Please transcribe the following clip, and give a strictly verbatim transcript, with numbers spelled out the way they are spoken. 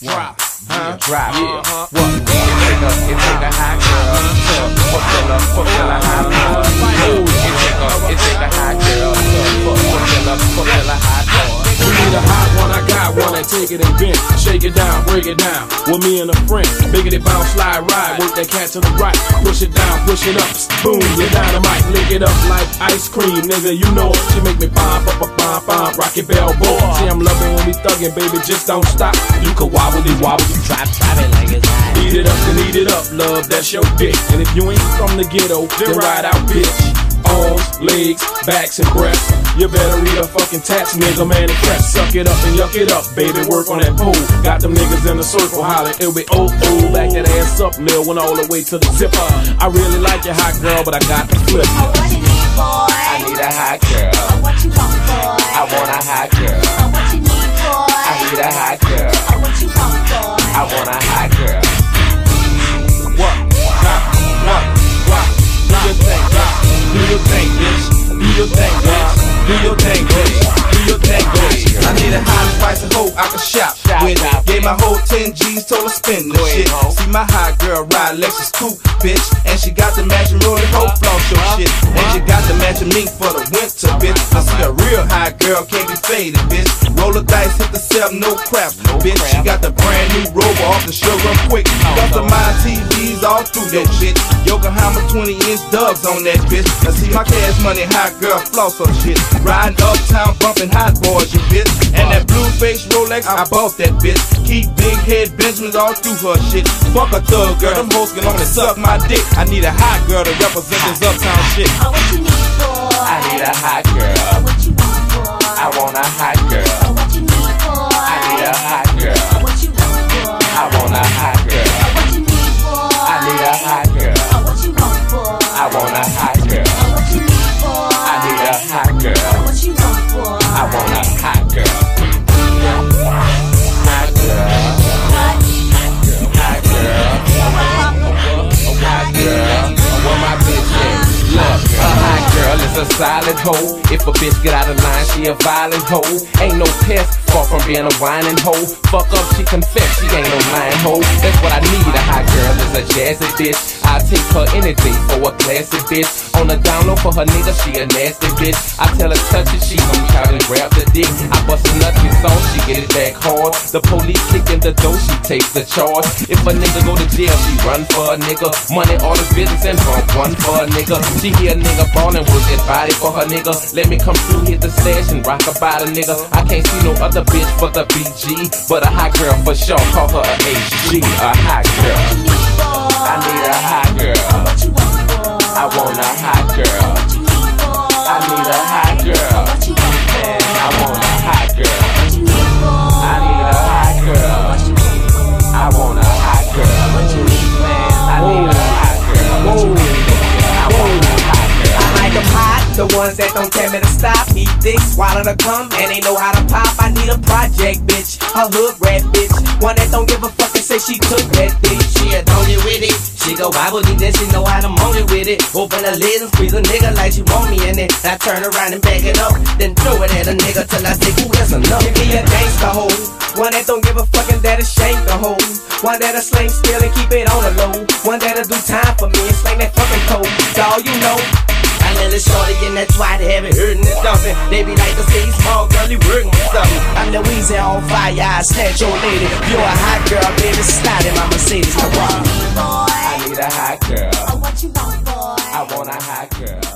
Drop. Huh? Drop. Yeah. Uh-huh. What? It take a, it take a hot girl to fulfill a, fulfill a hot boy. It take a, it take a hot girl to fulfill a, fulfill a hot boy. You need a hot one, I got one, and take it and bend. Shake it down, break it down, with me and a friend. Biggity bounce, slide, ride, work that cat to the right. Push it down, push it up, boom, you dynamite. Lick it up like ice cream, nigga, you know it. She make me pop, pop, pop, pop, pop, Rocky Balboa. See, I'm loving when we thuggin', baby, just don't stop. You can wobble it, wobble it, Drop, drop it like it's hot. eat it up and eat it up, love, that's your dick. And if you ain't from the ghetto, then ride out, bitch. Arms, legs, backs, and breasts. You better read a fucking tax, nigga, man, and press. Suck it up and yuck it up, baby, work on that pole. Got them niggas in the circle, holler, it'll be oh, oh. Back that ass up, Lil, went all the way to the zipper. I really like your hot girl, but I got the flip. Oh, what you need, boy? I need a hot girl. Oh, what you want, boy? I want a hot girl. Oh, what you need, boy? I need a hot girl. Oh, what you want, boy? I want a hot girl. What? Drop, what? What? Do your thing, drop. Do your thing, bitch. Do your thing, bitch. Do your thing, bitch. Do your thing, bitch. I need a hot spice and hoe I can shop with. Gave my whole ten G's, told her spend the shit. See my hot girl ride Lexus coupe, bitch. And she got the matching rolling hoe floss your shit. And she got the matching mink for the winter, bitch. I see a real hot girl, can't be faded, bitch. Roll the dice, hit the seven, no crap, bitch. She got the brand new Rover off the show real quick. Customized T Vs all through that shit. Yokohama twenty inch dubs on that bitch. I see my cash money hot girl floss her shit. Riding uptown bumping hot boys, you bitch. And that blue face Rolex, I bought that bitch. Keep big head Benjamins all through her shit. Fuck a thug girl, them hoes can only suck my dick. I need a hot girl to represent this uptown shit. Oh, what you need, boy? I need a hot girl. Oh, what you want, boy? I want a hot girl. Oh, what you need, boy? I need a hot girl. Oh, what you want, boy? I want a hot girl. Oh, what you need, boy? I need a hot girl. Oh, what you want, boy? I want a hot girl. Oh, what you need, boy? I need a hot girl. Oh, what you want, boy? I want a hot girl. Hot girl. What? Hot girl. A hot girl. Where my bitch at? Look, a hot girl is a solid hoe. If a bitch get out of line, she a violent hoe. Ain't no pest, far from being a whining hoe. Fuck up, she confess, she ain't no lying hoe. That's what I need, a hot girl is a jazzy bitch. I take her any day for a classy bitch. On the down low for her nigga, she a nasty bitch. I tell her touch it, she gon' try to grab the dick. I bust a nut in song, she get it back hard. The police kick in the door, she takes the charge. If a nigga go to jail, she run for a nigga. Money, all the business and bump one for a nigga. She hear a nigga ballin', work that body for her nigga. Let me come through, hit the stash and rock about a nigga. I can't see no other bitch for the B G, but a hot girl for sure, call her a H G. A hot girl. I need a hot girl. I want a hot girl. I need a hot girl. Man, I want a hot girl. I need a hot girl. I want a hot girl. Man, I need a hot girl. I want a hot girl. I like them hot, the ones that don't tell me to stop. Eat thick, swallow the cum, and they know how to pop. I need a project bitch, a hood rat bitch, one that don't give a fuck and say she took that bitch. She a don't it with it. She go wobble me, then she know how to moan it with it. Open the lid and squeeze a nigga like she want me in it. I turn around and back it up, then throw it at a nigga till I say, ooh, that's enough. Give me a gangsta hoe, one that don't give a fuck and that'll shank the hoe. One that'll sling still and keep it on the low. One that'll do time for me and slang that fucking code. Dawg, you know. I let it shorty in that twat, heavy hurting and dumping. They be like to see small girlie working with something. I'm the Weezy on fire, I snatch your lady. You're a hot girl, baby, slide in my Mercedes. Oh, what you need, boy? I need a hot girl. Oh, what you want, boy? I want a hot girl.